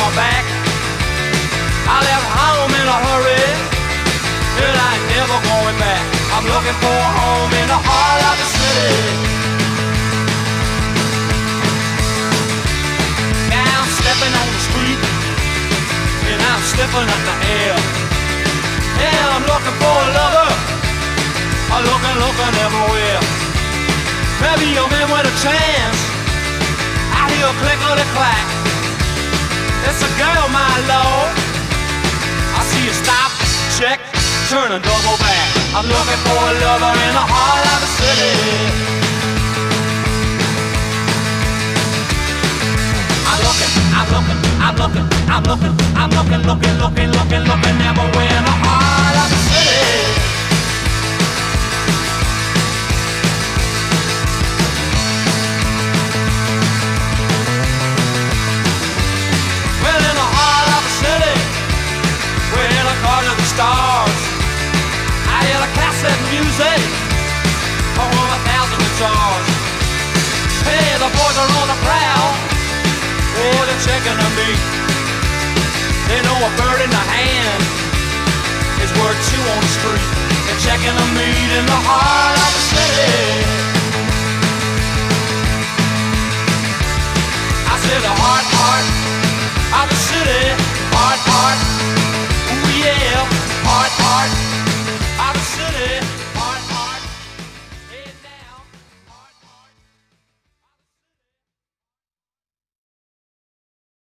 my back. I left home in a hurry, and I ain't never going back. I'm looking for a home in the heart of the city. Now I'm stepping on the street, and I'm sniffing at the air. Yeah, I'm looking for a lover. I'm looking everywhere. Maybe a man with a chance. I hear a click or a clack. It's a girl, my lord. I see you stop, check, turn and double back. I'm looking for a lover in the heart of the city. I'm looking everywhere in the heart of the city. Well, in the heart of the city, we're in a car to the stars. I hear the cassette music from 1,000 guitars. Hey, the boys are on the prowl. Oh, they're checking on me. They know a bird in the hand is worth two on the street. They're checking on me in the heart of the city.